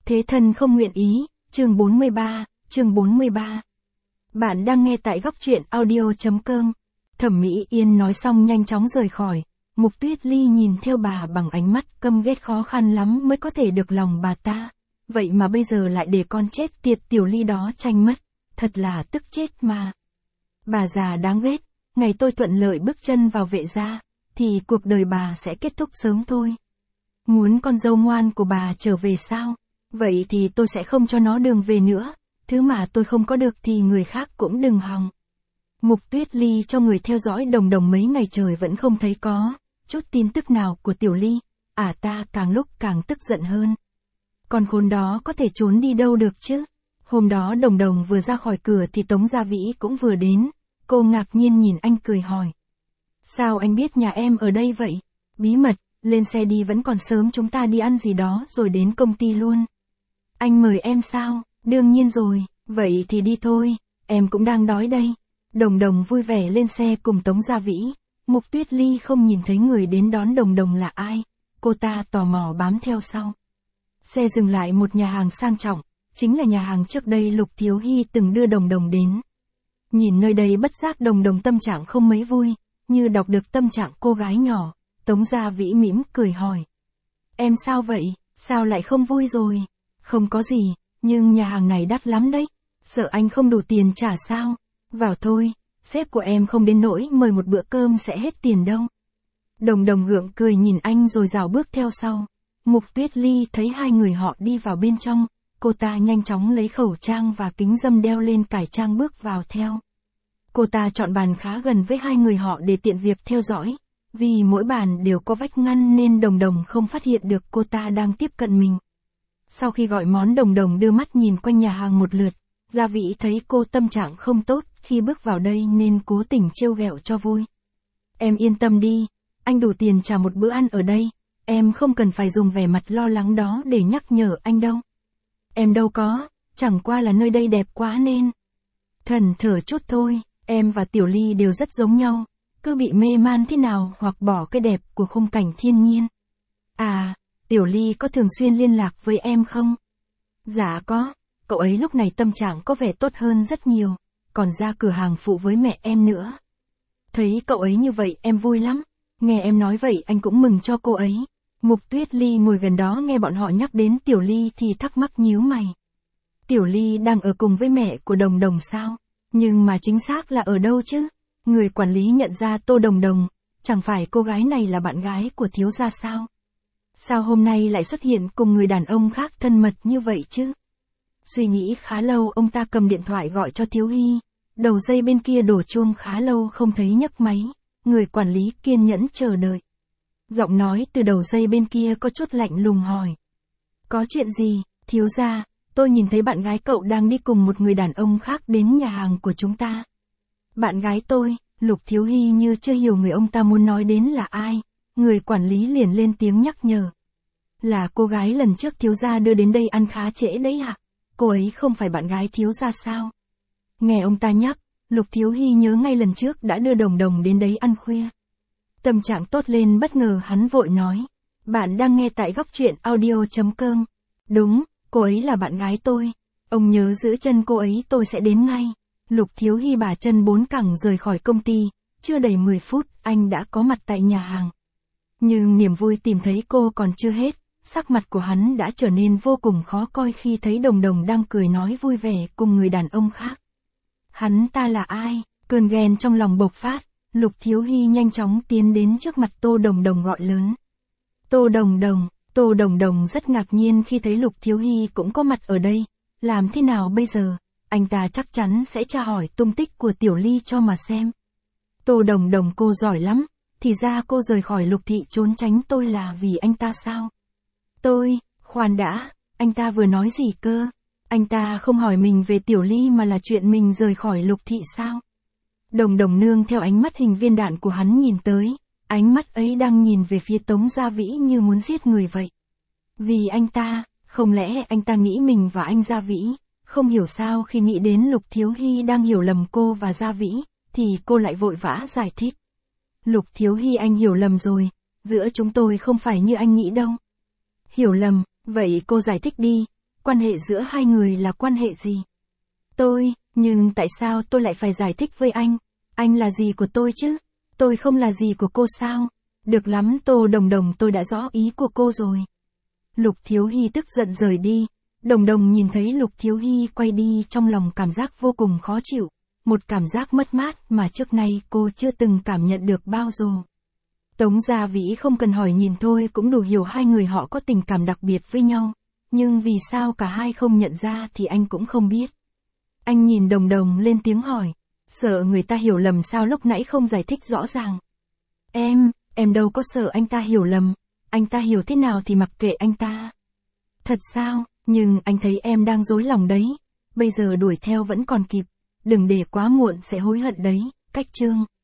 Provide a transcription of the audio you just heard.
Thế thân không nguyện ý, chương 43. Bạn đang nghe tại góc truyện audio.com. Thẩm Mỹ Yên nói xong nhanh chóng rời khỏi. Mục Tuyết Ly nhìn theo bà bằng ánh mắt căm ghét, khó khăn lắm mới có thể được lòng bà ta. Vậy mà bây giờ lại để con chết tiệt Tiểu Ly đó tranh mất. Thật là tức chết mà. Bà già đáng ghét, ngày tôi thuận lợi bước chân vào Vệ gia, thì cuộc đời bà sẽ kết thúc sớm thôi. Muốn con dâu ngoan của bà trở về sao? Vậy thì tôi sẽ không cho nó đường về nữa. Thứ mà tôi không có được thì người khác cũng đừng hòng. Mục Tuyết Ly cho người theo dõi Đồng Đồng mấy ngày trời vẫn không thấy có chút tin tức nào của Tiểu Ly. Ta càng lúc càng tức giận hơn. Con khốn đó có thể trốn đi đâu được chứ? Hôm đó Đồng Đồng vừa ra khỏi cửa thì Tống Gia Vĩ cũng vừa đến. Cô ngạc nhiên nhìn anh cười hỏi. Sao anh biết nhà em ở đây vậy? Bí mật, lên xe đi, vẫn còn sớm, chúng ta đi ăn gì đó rồi đến công ty luôn. Anh mời em sao? Đương nhiên rồi, vậy thì đi thôi, em cũng đang đói đây. Đồng Đồng vui vẻ lên xe cùng Tống Gia Vĩ. Mục Tuyết Ly không nhìn thấy người đến đón Đồng Đồng là ai. Cô ta tò mò bám theo sau. Xe dừng lại một nhà hàng sang trọng, chính là nhà hàng trước đây Lục Thiếu Hy từng đưa Đồng Đồng đến. Nhìn nơi đây bất giác Đồng Đồng tâm trạng không mấy vui, như đọc được tâm trạng cô gái nhỏ. Tống Gia Vĩ mỉm cười hỏi. Em sao vậy, sao lại không vui rồi? Không có gì, nhưng nhà hàng này đắt lắm đấy. Sợ anh không đủ tiền trả sao? Vào thôi, sếp của em không đến nỗi mời một bữa cơm sẽ hết tiền đâu. Đồng Đồng gượng cười nhìn anh rồi rảo bước theo sau. Mục Tuyết Ly thấy hai người họ đi vào bên trong, cô ta nhanh chóng lấy khẩu trang và kính râm đeo lên cải trang bước vào theo. Cô ta chọn bàn khá gần với hai người họ để tiện việc theo dõi. Vì mỗi bàn đều có vách ngăn nên Đồng Đồng không phát hiện được cô ta đang tiếp cận mình. Sau khi gọi món, Đồng Đồng đưa mắt nhìn quanh nhà hàng một lượt. Gia Vĩ thấy cô tâm trạng không tốt khi bước vào đây nên cố tình trêu ghẹo cho vui. Em yên tâm đi, anh đủ tiền trả một bữa ăn ở đây. Em không cần phải dùng vẻ mặt lo lắng đó để nhắc nhở anh đâu. Em đâu có, chẳng qua là nơi đây đẹp quá nên. Thẫn thờ chút thôi, em và Tiểu Ly đều rất giống nhau. Cứ bị mê man thế nào hoặc bỏ cái đẹp của khung cảnh thiên nhiên. Tiểu Ly có thường xuyên liên lạc với em không? Dạ có, cậu ấy lúc này tâm trạng có vẻ tốt hơn rất nhiều, còn ra cửa hàng phụ với mẹ em nữa. Thấy cậu ấy như vậy em vui lắm, nghe em nói vậy anh cũng mừng cho cô ấy. Mục Tuyết Ly ngồi gần đó nghe bọn họ nhắc đến Tiểu Ly thì thắc mắc nhíu mày. Tiểu Ly đang ở cùng với mẹ của Đồng Đồng sao? Nhưng mà chính xác là ở đâu chứ? Người quản lý nhận ra Tô Đồng Đồng, chẳng phải cô gái này là bạn gái của thiếu gia sao? Sao hôm nay lại xuất hiện cùng người đàn ông khác thân mật như vậy chứ? Suy nghĩ khá lâu, ông ta cầm điện thoại gọi cho Thiếu Hy. Đầu dây bên kia đổ chuông khá lâu không thấy nhấc máy, người quản lý kiên nhẫn chờ đợi. Giọng nói từ đầu dây bên kia có chút lạnh lùng hỏi. Có chuyện gì, thiếu gia? Tôi nhìn thấy bạn gái cậu đang đi cùng một người đàn ông khác đến nhà hàng của chúng ta. Bạn gái tôi? Lục Thiếu Hy như chưa hiểu người ông ta muốn nói đến là ai. Người quản lý liền lên tiếng nhắc nhở. Là cô gái lần trước thiếu gia đưa đến đây ăn khá trễ đấy ạ. Cô ấy không phải bạn gái thiếu gia sao? Nghe ông ta nhắc, Lục Thiếu Hy nhớ ngay lần trước đã đưa Đồng Đồng đến đấy ăn khuya. Tâm trạng tốt lên, bất ngờ hắn vội nói. Bạn đang nghe tại góc truyện audio.com. Đúng, cô ấy là bạn gái tôi. Ông nhớ giữ chân cô ấy, tôi sẽ đến ngay. Lục Thiếu Hy bà chân bốn cẳng rời khỏi công ty. Chưa đầy 10 phút, anh đã có mặt tại nhà hàng. Nhưng niềm vui tìm thấy cô còn chưa hết, sắc mặt của hắn đã trở nên vô cùng khó coi khi thấy Đồng Đồng đang cười nói vui vẻ cùng người đàn ông khác. Hắn ta là ai? Cơn ghen trong lòng bộc phát, Lục Thiếu Hy nhanh chóng tiến đến trước mặt Tô Đồng Đồng gọi lớn. Tô Đồng Đồng. Tô Đồng Đồng rất ngạc nhiên khi thấy Lục Thiếu Hy cũng có mặt ở đây. Làm thế nào bây giờ? Anh ta chắc chắn sẽ tra hỏi tung tích của Tiểu Ly cho mà xem. Tô Đồng Đồng, cô giỏi lắm. Thì ra cô rời khỏi Lục thị trốn tránh tôi là vì anh ta sao? Khoan đã, anh ta vừa nói gì cơ? Anh ta không hỏi mình về Tiểu Ly mà là chuyện mình rời khỏi Lục thị sao? Đồng Đồng nương theo ánh mắt hình viên đạn của hắn nhìn tới, ánh mắt ấy đang nhìn về phía Tống Gia Vĩ như muốn giết người vậy. Vì anh ta, không lẽ anh ta nghĩ mình và anh Gia Vĩ? Không hiểu sao khi nghĩ đến Lục Thiếu Hy đang hiểu lầm cô và Gia Vĩ, thì cô lại vội vã giải thích. Lục Thiếu Hy, anh hiểu lầm rồi, giữa chúng tôi không phải như anh nghĩ đâu. Hiểu lầm, vậy cô giải thích đi, quan hệ giữa hai người là quan hệ gì? Nhưng tại sao tôi lại phải giải thích với anh? Anh là gì của tôi chứ? Tôi không là gì của cô sao? Được lắm Tô Đồng Đồng, tôi đã rõ ý của cô rồi. Lục Thiếu Hy tức giận rời đi. Đồng Đồng nhìn thấy Lục Thiếu Hy quay đi trong lòng cảm giác vô cùng khó chịu. Một cảm giác mất mát mà trước nay cô chưa từng cảm nhận được bao giờ. Tống Gia Vĩ không cần hỏi nhìn thôi cũng đủ hiểu hai người họ có tình cảm đặc biệt với nhau. Nhưng vì sao cả hai không nhận ra thì anh cũng không biết. Anh nhìn Đồng Đồng lên tiếng hỏi. Sợ người ta hiểu lầm sao lúc nãy không giải thích rõ ràng. Em đâu có sợ anh ta hiểu lầm. Anh ta hiểu thế nào thì mặc kệ anh ta. Thật sao, nhưng anh thấy em đang rối lòng đấy. Bây giờ đuổi theo vẫn còn kịp. Đừng để quá muộn sẽ hối hận đấy, Cách Trương.